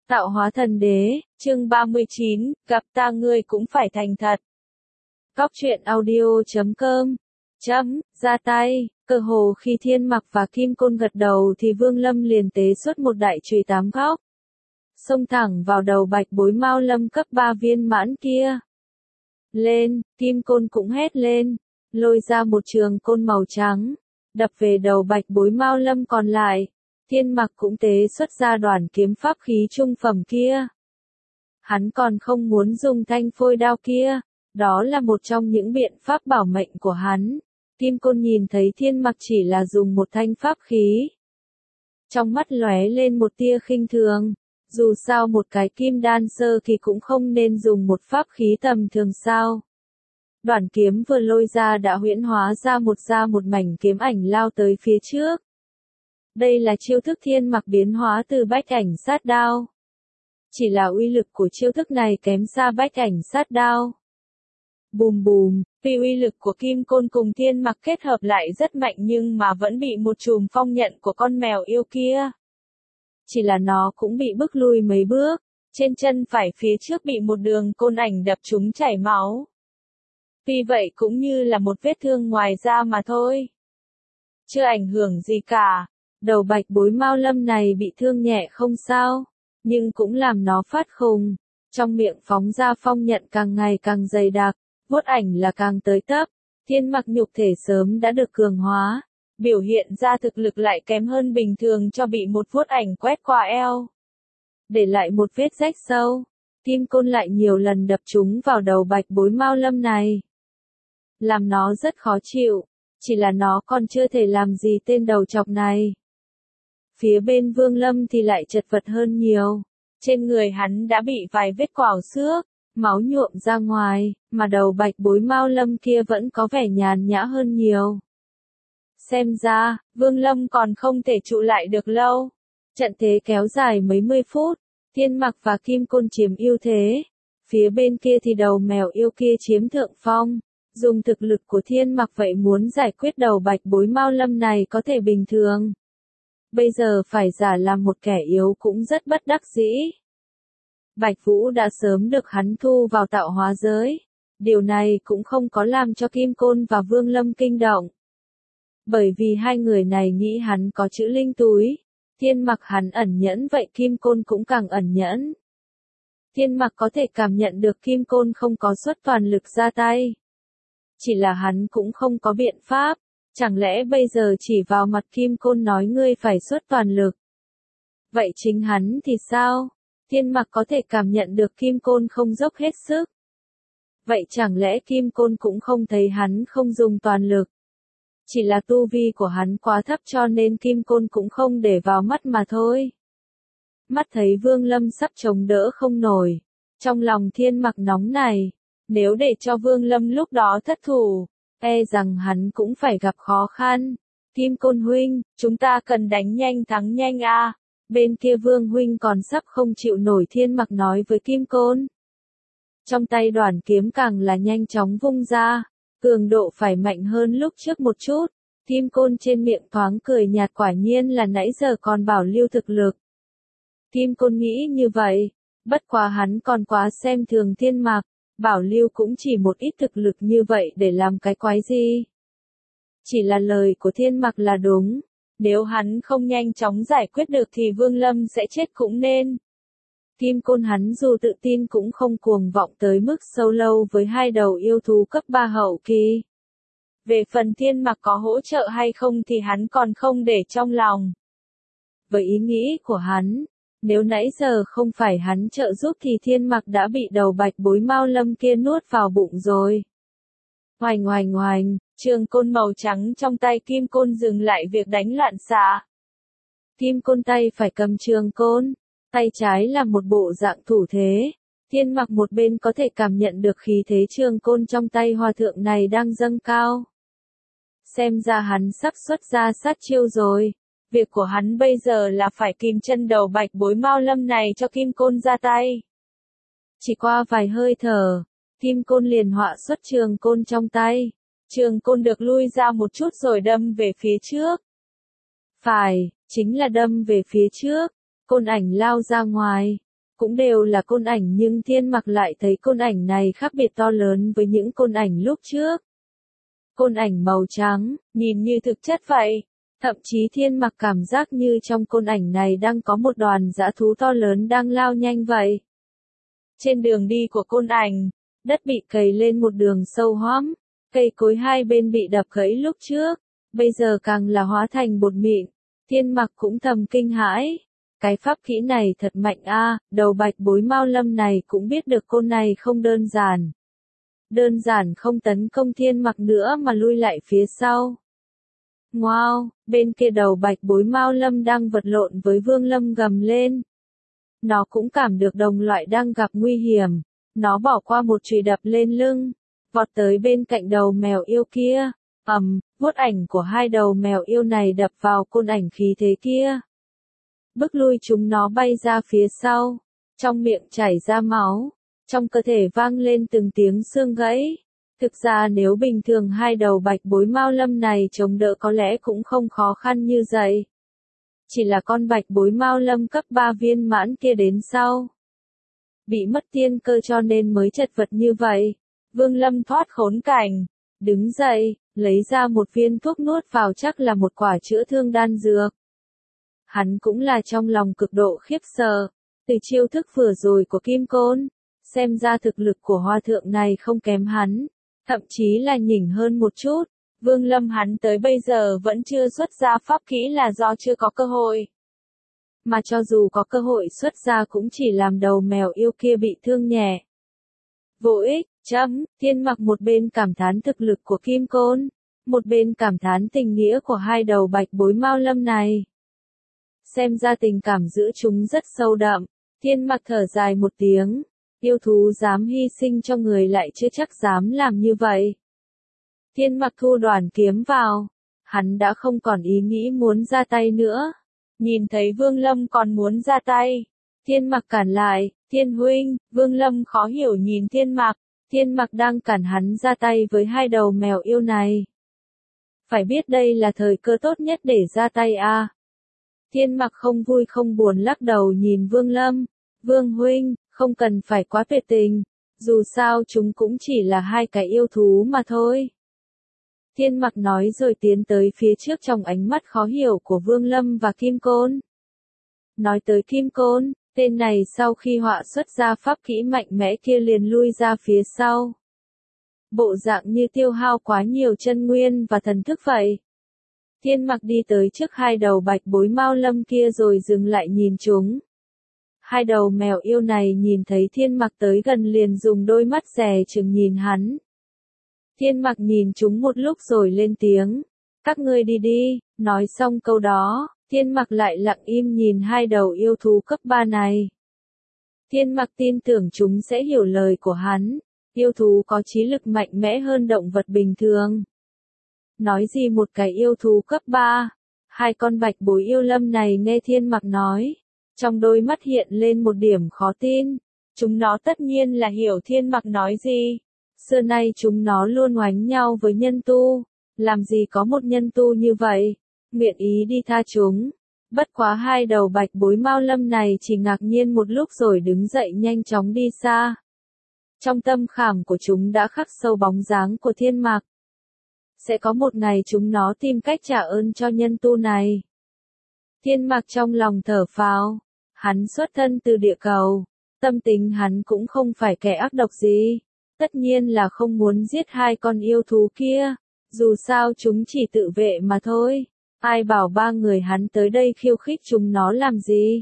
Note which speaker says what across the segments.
Speaker 1: Tạo hóa thần đế, chương 39, gặp ta ngươi cũng phải thành thật. Góc truyện audio.com ra tay, cơ hồ khi Thiên Mặc và Kim Côn gật đầu thì Vương Lâm liền tế xuất một đại chùy 8 góc. Xông thẳng vào đầu Bạch Bối Mao Lâm cấp 3 viên mãn kia. Lên, Kim Côn cũng hét lên, lôi ra một trường côn màu trắng, đập về đầu Bạch Bối Mao Lâm còn lại. Thiên Mặc cũng tế xuất ra đoàn kiếm pháp khí trung phẩm kia. Hắn còn không muốn dùng thanh phôi đao kia, đó là một trong những biện pháp bảo mệnh của hắn. Kim Côn nhìn thấy Thiên Mặc chỉ là dùng một thanh pháp khí. Trong mắt lóe lên một tia khinh thường, dù sao một cái kim đan sơ kỳ cũng không nên dùng một pháp khí tầm thường sao. Đoàn kiếm vừa lôi ra đã huyễn hóa ra một mảnh kiếm ảnh lao tới phía trước. Đây là chiêu thức Thiên Mặc biến hóa từ bách ảnh sát đao. Chỉ là uy lực của chiêu thức này kém xa bách ảnh sát đao. Bùm bùm, vì uy lực của Kim Côn cùng Thiên Mặc kết hợp lại rất mạnh nhưng mà vẫn bị một chùm phong nhận của con mèo yêu kia. Chỉ là nó cũng bị bức lui mấy bước, trên chân phải phía trước bị một đường côn ảnh đập trúng chảy máu. Vì vậy cũng như là một vết thương ngoài da mà thôi. Chưa ảnh hưởng gì cả. Đầu Bạch Bối Mao Lâm này bị thương nhẹ không sao, nhưng cũng làm nó phát khùng. Trong miệng phóng ra phong nhận càng ngày càng dày đặc, vuốt ảnh là càng tới tấp. Thiên Mặc nhục thể sớm đã được cường hóa, biểu hiện ra thực lực lại kém hơn bình thường cho bị một vuốt ảnh quét qua eo. Để lại một vết rách sâu, Kim Côn lại nhiều lần đập trúng vào đầu Bạch Bối Mao Lâm này. Làm nó rất khó chịu, chỉ là nó còn chưa thể làm gì tên đầu chọc này. Phía bên Vương Lâm thì lại chật vật hơn nhiều. Trên người hắn đã bị vài vết quảo xước, máu nhuộm ra ngoài, mà đầu Bạch Bối Mao Lâm kia vẫn có vẻ nhàn nhã hơn nhiều. Xem ra, Vương Lâm còn không thể trụ lại được lâu. Trận thế kéo dài mấy mươi phút, Thiên Mặc và Kim Côn chiếm ưu thế. Phía bên kia thì đầu mèo yêu kia chiếm thượng phong. Dùng thực lực của Thiên Mặc vậy muốn giải quyết đầu Bạch Bối Mao Lâm này có thể bình thường. Bây giờ phải giả làm một kẻ yếu cũng rất bất đắc dĩ. Bạch Vũ đã sớm được hắn thu vào tạo hóa giới. Điều này cũng không có làm cho Kim Côn và Vương Lâm kinh động. Bởi vì hai người này nghĩ hắn có chữ linh túi. Thiên Mặc hắn ẩn nhẫn vậy Kim Côn cũng càng ẩn nhẫn. Thiên Mặc có thể cảm nhận được Kim Côn không có xuất toàn lực ra tay. Chỉ là hắn cũng không có biện pháp. Chẳng lẽ bây giờ chỉ vào mặt Kim Côn nói ngươi phải xuất toàn lực? Vậy chính hắn thì sao? Thiên Mặc có thể cảm nhận được Kim Côn không dốc hết sức. Vậy chẳng lẽ Kim Côn cũng không thấy hắn không dùng toàn lực? Chỉ là tu vi của hắn quá thấp cho nên Kim Côn cũng không để vào mắt mà thôi. Mắt thấy Vương Lâm sắp chống đỡ không nổi. Trong lòng Thiên Mặc nóng này, nếu để cho Vương Lâm lúc đó thất thủ, e rằng hắn cũng phải gặp khó khăn. Kim Côn huynh, chúng ta cần đánh nhanh thắng nhanh a. Bên kia Vương huynh còn sắp không chịu nổi Thiên Mặc nói với Kim Côn. Trong tay đoàn kiếm càng là nhanh chóng vung ra, cường độ phải mạnh hơn lúc trước một chút. Kim Côn trên miệng thoáng cười nhạt quả nhiên là nãy giờ còn bảo lưu thực lực. Kim Côn nghĩ như vậy, bất quá hắn còn quá xem thường Thiên Mặc. Bảo lưu cũng chỉ một ít thực lực như vậy để làm cái quái gì. Chỉ là lời của Thiên Mặc là đúng. Nếu hắn không nhanh chóng giải quyết được thì Vương Lâm sẽ chết cũng nên. Kim Côn hắn dù tự tin cũng không cuồng vọng tới mức sâu lâu với hai đầu yêu thú cấp 3 hậu kỳ. Về phần Thiên Mặc có hỗ trợ hay không thì hắn còn không để trong lòng. Với ý nghĩ của hắn, nếu nãy giờ không phải hắn trợ giúp thì Thiên Mặc đã bị đầu Bạch Bối Mao Lâm kia nuốt vào bụng rồi. Oành oành oành, trường côn màu trắng trong tay Kim Côn dừng lại việc đánh loạn xạ. Kim Côn tay phải cầm trường côn, tay trái là một bộ dạng thủ thế. Thiên Mặc một bên có thể cảm nhận được khí thế trường côn trong tay hòa thượng này đang dâng cao. Xem ra hắn sắp xuất ra sát chiêu rồi. Việc của hắn bây giờ là phải kìm chân đầu Bạch Bối Mao Lâm này cho Kim Côn ra tay. Chỉ qua vài hơi thở, Kim Côn liền họa xuất trường côn trong tay. Trường côn được lui ra một chút rồi đâm về phía trước. Phải, chính là đâm về phía trước. Côn ảnh lao ra ngoài. cũng đều là côn ảnh nhưng Thiên Mặc lại thấy côn ảnh này khác biệt to lớn với những côn ảnh lúc trước. Côn ảnh màu trắng, nhìn như thực chất vậy. Thậm chí Thiên Mặc cảm giác như trong côn ảnh này đang có một đoàn dã thú to lớn đang lao nhanh vậy. Trên đường đi của côn ảnh, đất bị cày lên một đường sâu hoắm, cây cối hai bên bị đập gãy lúc trước, bây giờ càng là hóa thành bột mịn. Thiên Mặc cũng thầm kinh hãi. Cái pháp kỹ này thật mạnh a, đầu bạch bối Mao Lâm này cũng biết được côn này không đơn giản. Đơn giản không tấn công Thiên Mặc nữa mà lui lại phía sau. Wow, bên kia đầu bạch bối Mao Lâm đang vật lộn với Vương Lâm gầm lên. Nó cũng cảm được đồng loại đang gặp nguy hiểm. Nó bỏ qua một chùy đập lên lưng, vọt tới bên cạnh đầu mèo yêu kia. Vuốt ảnh của hai đầu mèo yêu này đập vào côn ảnh khí thế kia. Bức lui chúng nó bay ra phía sau. Trong miệng chảy ra máu. Trong cơ thể vang lên từng tiếng xương gãy. Thực ra nếu bình thường hai đầu bạch bối Mao Lâm này chống đỡ có lẽ cũng không khó khăn như vậy. Chỉ là con bạch bối Mao Lâm cấp 3 viên mãn kia đến sau. Bị mất tiên cơ cho nên mới chật vật như vậy. Vương Lâm thoát khốn cảnh. Đứng dậy, lấy ra một viên thuốc nuốt vào chắc là một quả chữa thương đan dược. Hắn cũng là trong lòng cực độ khiếp sợ. Từ chiêu thức vừa rồi của Kim Côn, xem ra thực lực của Hoa Thượng này không kém hắn. Thậm chí là nhỉnh hơn một chút. Vương Lâm hắn tới bây giờ vẫn chưa xuất ra pháp kỹ là do chưa có cơ hội. Mà cho dù có cơ hội xuất ra cũng chỉ làm đầu mèo yêu kia bị thương nhẹ. Vô ích, Thiên Mặc một bên cảm thán thực lực của Kim Côn, một bên cảm thán tình nghĩa của hai đầu bạch bối Mao Lâm này. Xem ra tình cảm giữa chúng rất sâu đậm, Thiên Mặc thở dài một tiếng, yêu thú dám hy sinh cho người lại chưa chắc dám làm như vậy. Thiên Mặc thu đoàn kiếm vào, hắn đã không còn ý nghĩ muốn ra tay nữa. Nhìn thấy Vương Lâm còn muốn ra tay, Thiên Mặc cản lại, Thiên huynh. Vương Lâm khó hiểu nhìn Thiên Mặc đang cản hắn ra tay với hai đầu mèo yêu này. Phải biết đây là thời cơ tốt nhất để ra tay a. Thiên Mặc không vui không buồn lắc đầu nhìn Vương Lâm. Vương huynh, không cần phải quá tuyệt tình, dù sao chúng cũng chỉ là hai cái yêu thú mà thôi. Thiên Mặc nói rồi tiến tới phía trước trong ánh mắt khó hiểu của Vương Lâm và Kim Côn. Nói tới Kim Côn, tên này sau khi họa xuất ra pháp kỹ mạnh mẽ kia liền lui ra phía sau. Bộ dạng như tiêu hao quá nhiều chân nguyên và thần thức vậy. Thiên Mặc đi tới trước hai đầu bạch bối Mao Lâm kia rồi dừng lại nhìn chúng. Hai đầu mèo yêu này nhìn thấy Thiên Mặc tới gần liền dùng đôi mắt dè chừng nhìn hắn. Thiên Mặc nhìn chúng một lúc rồi lên tiếng. Các ngươi đi đi, nói xong câu đó, Thiên Mặc lại lặng im nhìn hai đầu yêu thú cấp 3 này. Thiên Mặc tin tưởng chúng sẽ hiểu lời của hắn. Yêu thú có trí lực mạnh mẽ hơn động vật bình thường. Nói gì một cái yêu thú cấp 3, hai con bạch bối yêu lâm này nghe Thiên Mặc nói. Trong đôi mắt hiện lên một điểm khó tin. Chúng nó tất nhiên là hiểu Thiên Mặc nói gì. Xưa nay chúng nó luôn oánh nhau với nhân tu. Làm gì có một nhân tu như vậy. Nguyện ý đi tha chúng. Bất quá hai đầu bạch bối Mao Lâm này chỉ ngạc nhiên một lúc rồi đứng dậy nhanh chóng đi xa. Trong tâm khảm của chúng đã khắc sâu bóng dáng của Thiên Mặc. Sẽ có một ngày chúng nó tìm cách trả ơn cho nhân tu này. Thiên Mặc trong lòng thở phào. Hắn xuất thân từ địa cầu. Tâm tính hắn cũng không phải kẻ ác độc gì. Tất nhiên là không muốn giết hai con yêu thú kia. Dù sao chúng chỉ tự vệ mà thôi. Ai bảo ba người hắn tới đây khiêu khích chúng nó làm gì?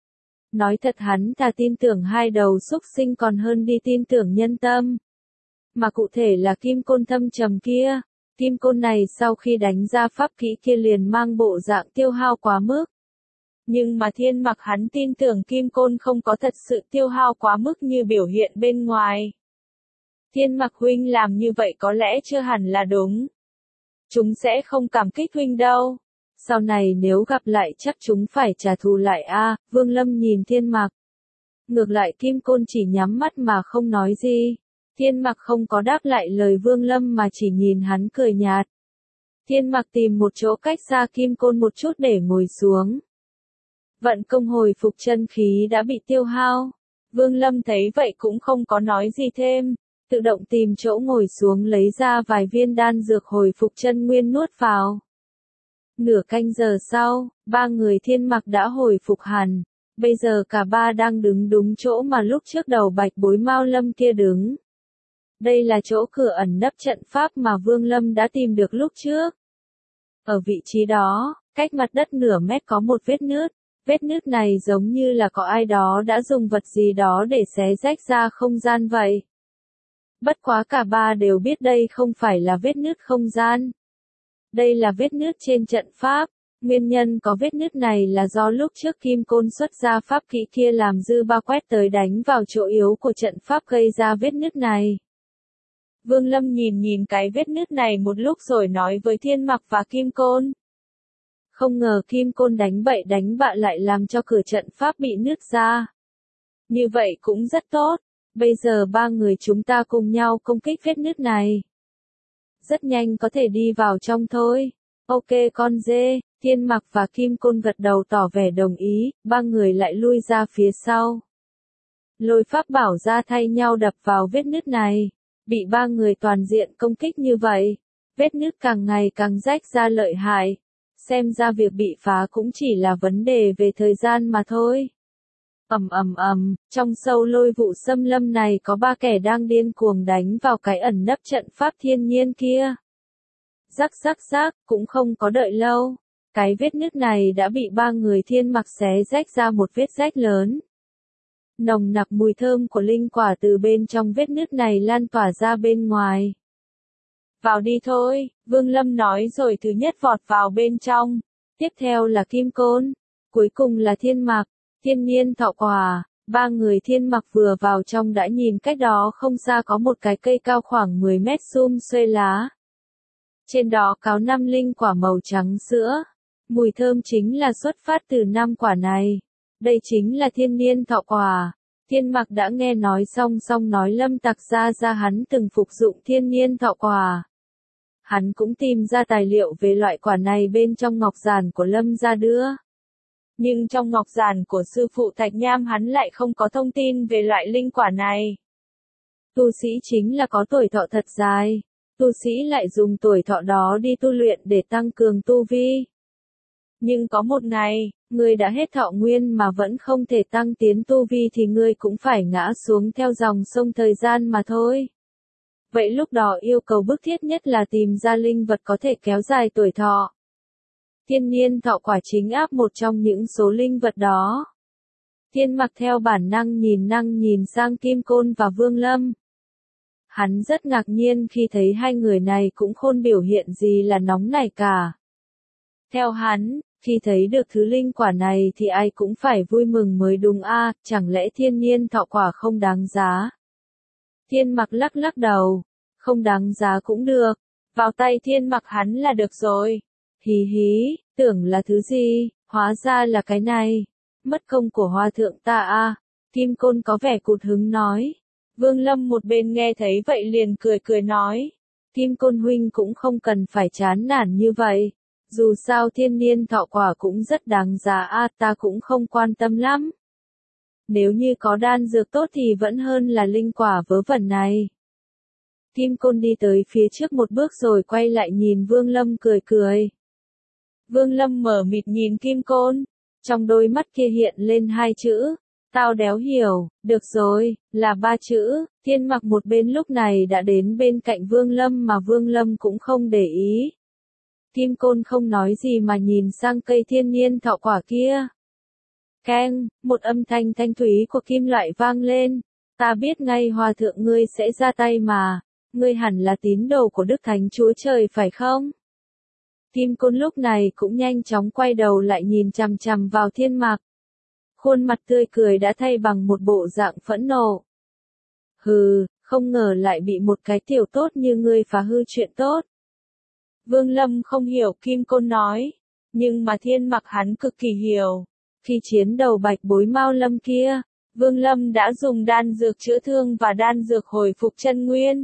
Speaker 1: Nói thật hắn thà tin tưởng hai đầu súc sinh còn hơn đi tin tưởng nhân tâm. Mà cụ thể là Kim Côn thâm trầm kia. Kim Côn này sau khi đánh ra pháp kỹ kia liền mang bộ dạng tiêu hao quá mức. Nhưng mà Thiên Mặc hắn tin tưởng Kim Côn không có thật sự tiêu hao quá mức như biểu hiện bên ngoài. Thiên Mặc huynh làm như vậy có lẽ chưa hẳn là đúng. Chúng sẽ không cảm kích huynh đâu. Sau này nếu gặp lại chắc chúng phải trả thù lại a. Vương Lâm nhìn Thiên Mặc. Ngược lại Kim Côn chỉ nhắm mắt mà không nói gì. Thiên Mặc không có đáp lại lời Vương Lâm mà chỉ nhìn hắn cười nhạt. Thiên Mặc tìm một chỗ cách xa Kim Côn một chút để ngồi xuống. Vận công hồi phục chân khí đã bị tiêu hao. Vương Lâm thấy vậy cũng không có nói gì thêm, tự động tìm chỗ ngồi xuống lấy ra vài viên đan dược hồi phục chân nguyên nuốt vào. Nửa canh giờ sau, ba người Thiên Mặc đã hồi phục hẳn, bây giờ cả ba đang đứng đúng chỗ mà lúc trước đầu Bạch Bối Mao Lâm kia đứng. Đây là chỗ cửa ẩn nấp trận pháp mà Vương Lâm đã tìm được lúc trước. Ở vị trí đó, cách mặt đất nửa mét có một vết nứt. Vết nứt này giống như là có ai đó đã dùng vật gì đó để xé rách ra không gian vậy. Bất quá cả ba đều biết đây không phải là vết nứt không gian. Đây là vết nứt trên trận pháp. Nguyên nhân có vết nứt này là do lúc trước Kim Côn xuất ra pháp kỹ kia làm dư ba quét tới đánh vào chỗ yếu của trận pháp gây ra vết nứt này. Vương Lâm nhìn cái vết nứt này một lúc rồi nói với Thiên Mặc và Kim Côn. Không ngờ Kim Côn đánh bậy đánh bạ lại làm cho cửa trận pháp bị nứt ra. Như vậy cũng rất tốt. Bây giờ ba người chúng ta cùng nhau công kích vết nứt này. Rất nhanh có thể đi vào trong thôi. Ok con dê, Thiên Mặc và Kim Côn gật đầu tỏ vẻ đồng ý, ba người lại lui ra phía sau. Lôi pháp bảo ra thay nhau đập vào vết nứt này. Bị ba người toàn diện công kích như vậy. Vết nứt càng ngày càng rách ra lợi hại. Xem ra việc bị phá cũng chỉ là vấn đề về thời gian mà thôi. Trong sâu lôi vụ xâm lâm này có ba kẻ đang điên cuồng đánh vào cái ẩn nấp trận pháp thiên nhiên kia. Rắc, cũng không có đợi lâu. Cái vết nứt này đã bị ba người Thiên Mặc xé rách ra một vết rách lớn. Nồng nặc mùi thơm của linh quả từ bên trong vết nứt này lan tỏa ra bên ngoài. Vào đi thôi, Vương Lâm nói rồi thứ nhất vọt vào bên trong. Tiếp theo là Kim Côn. Cuối cùng là Thiên Mặc, Thiên Niên Thọ Quả. Ba người Thiên Mặc vừa vào trong đã nhìn cách đó không xa có một cái cây cao khoảng 10 mét sum xuê lá. Trên đó có 5 linh quả màu trắng sữa. Mùi thơm chính là xuất phát từ 5 quả này. Đây chính là Thiên Niên Thọ Quả. Thiên Mặc đã nghe nói xong nói Lâm Tặc ra hắn từng phục dụng Thiên Niên Thọ Quả. Hắn cũng tìm ra tài liệu về loại quả này bên trong ngọc giản của Lâm gia đưa. Nhưng trong ngọc giản của sư phụ Thạch Nham hắn lại không có thông tin về loại linh quả này. Tu sĩ chính là có tuổi thọ thật dài. Tu sĩ lại dùng tuổi thọ đó đi tu luyện để tăng cường tu vi. Nhưng có một ngày, người đã hết thọ nguyên mà vẫn không thể tăng tiến tu vi thì người cũng phải ngã xuống theo dòng sông thời gian mà thôi. Vậy lúc đó yêu cầu bức thiết nhất là tìm ra linh vật có thể kéo dài tuổi thọ. Thiên Niên Thọ Quả chính áp một trong những số linh vật đó. Thiên Mặc theo bản năng nhìn sang Kim Côn và Vương Lâm. Hắn rất ngạc nhiên khi thấy hai người này cũng không biểu hiện gì là nóng nảy cả. Theo hắn, khi thấy được thứ linh quả này thì ai cũng phải vui mừng mới đúng a, chẳng lẽ Thiên Niên Thọ Quả không đáng giá? Thiên Mặc lắc đầu, không đáng giá cũng được, vào tay Thiên Mặc hắn là được rồi. Hí, tưởng là thứ gì, hóa ra là cái này. Mất công của Hòa thượng ta a. Kim Côn có vẻ cụt hứng nói. Vương Lâm một bên nghe thấy vậy liền cười nói. Kim Côn huynh cũng không cần phải chán nản như vậy. Dù sao Thiên Niên Thọ Quả cũng rất đáng giá a, ta cũng không quan tâm lắm. Nếu như có đan dược tốt thì vẫn hơn là linh quả vớ vẩn này. Kim Côn đi tới phía trước một bước rồi quay lại nhìn Vương Lâm cười. Vương Lâm mở mịt nhìn Kim Côn, trong đôi mắt kia hiện lên hai chữ, tao đéo hiểu, được rồi, là 3 chữ. Thiên Mặc một bên lúc này đã đến bên cạnh Vương Lâm mà Vương Lâm cũng không để ý. Kim Côn không nói gì mà nhìn sang cây Thiên Niên Thọ Quả kia. Keng, một âm thanh thanh thúy của kim loại vang lên. Ta biết ngay Hòa thượng ngươi sẽ ra tay mà. Ngươi hẳn là tín đồ của Đức Thánh Chúa Trời phải không? Kim Côn lúc này cũng nhanh chóng quay đầu lại nhìn chằm vào Thiên Mặc. Khuôn mặt tươi cười đã thay bằng một bộ dạng phẫn nộ. Hừ, không ngờ lại bị một cái tiểu tốt như ngươi phá hư chuyện tốt. Vương Lâm không hiểu Kim Côn nói, nhưng mà Thiên Mặc hắn cực kỳ hiểu. Khi chiến đầu Bạch Bối Mao Lâm kia, Vương Lâm đã dùng đan dược chữa thương và đan dược hồi phục chân nguyên.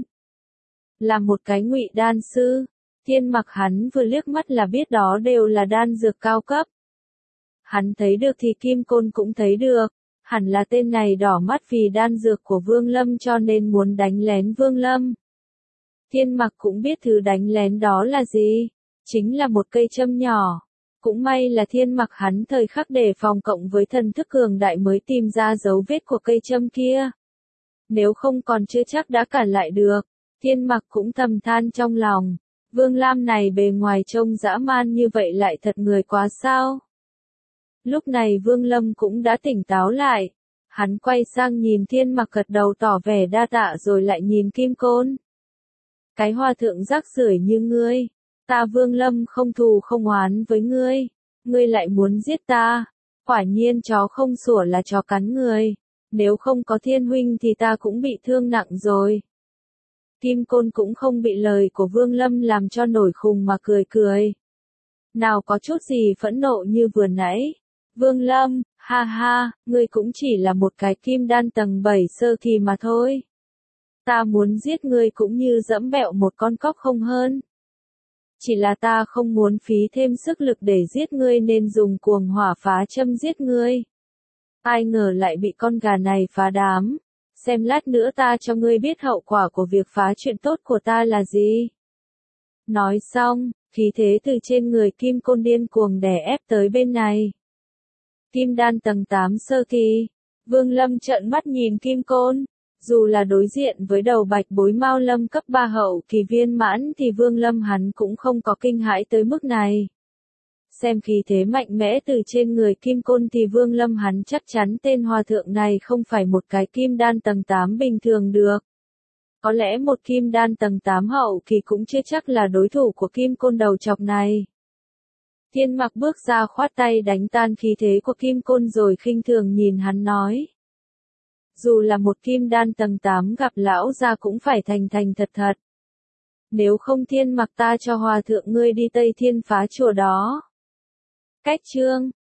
Speaker 1: Là một cái ngụy đan sư, Thiên Mặc hắn vừa liếc mắt là biết đó đều là đan dược cao cấp. Hắn thấy được thì Kim Côn cũng thấy được. Hẳn là tên này đỏ mắt vì đan dược của Vương Lâm cho nên muốn đánh lén Vương Lâm. Thiên Mặc cũng biết thứ đánh lén đó là gì, chính là một cây châm nhỏ. Cũng may là Thiên Mặc hắn thời khắc đề phòng cộng với thần thức cường đại mới tìm ra dấu vết của cây châm kia. Nếu không còn chưa chắc đã cản lại được. Thiên Mặc cũng thầm than trong lòng, Vương Lam này bề ngoài trông dã man như vậy lại thật người quá sao. Lúc này Vương Lâm cũng đã tỉnh táo lại. Hắn quay sang nhìn Thiên Mặc gật đầu tỏ vẻ đa tạ rồi lại nhìn Kim Côn. Cái hòa thượng rác rưởi như ngươi, ta Vương Lâm không thù không oán với ngươi, ngươi lại muốn giết ta, quả nhiên chó không sủa là chó cắn người, nếu không có Thiên huynh thì ta cũng bị thương nặng rồi. Kim Côn cũng không bị lời của Vương Lâm làm cho nổi khùng mà cười cười. Nào có chút gì phẫn nộ như vừa nãy. Vương Lâm, ha ha, ngươi cũng chỉ là một cái kim đan tầng 7 sơ kỳ mà thôi. Ta muốn giết ngươi cũng như dẫm bẹo một con cóc không hơn. Chỉ là ta không muốn phí thêm sức lực để giết ngươi nên dùng cuồng hỏa phá châm giết ngươi. Ai ngờ lại bị con gà này phá đám. Xem lát nữa ta cho ngươi biết hậu quả của việc phá chuyện tốt của ta là gì. Nói xong, khí thế từ trên người Kim Côn điên cuồng đè ép tới bên này. Kim đan tầng 8 sơ kỳ. Vương Lâm trợn mắt nhìn Kim Côn. Dù là đối diện với đầu bạch bối Mao Lâm cấp 3 hậu kỳ viên mãn thì Vương Lâm hắn cũng không có kinh hãi tới mức này. Xem khí thế mạnh mẽ từ trên người Kim Côn thì Vương Lâm hắn chắc chắn tên hòa thượng này không phải một cái kim đan tầng 8 bình thường được. Có lẽ một kim đan tầng 8 hậu kỳ cũng chưa chắc là đối thủ của Kim Côn đầu chọc này. Thiên Mặc bước ra khoát tay đánh tan khí thế của Kim Côn rồi khinh thường nhìn hắn nói. Dù là một kim đan tầng 8 gặp lão gia cũng phải thành thành thật thật. Nếu không Thiên Mặc ta cho hòa thượng ngươi đi Tây Thiên phá chùa đó. Cách chương